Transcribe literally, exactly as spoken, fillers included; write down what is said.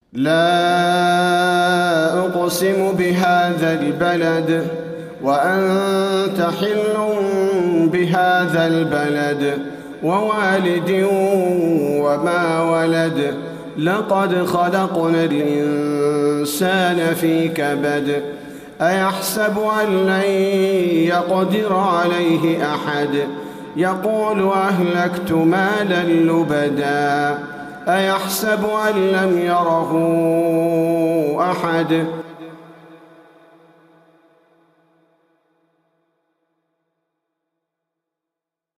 لا أقسم بهذا البلد وأنت حل بهذا البلد ووالد وما ولد لقد خلقنا الإنسان في كبد أيحسب أن لن يقدر عليه أحد يقول أهلكت مالا لبدا أيحسب أن لم يره أحد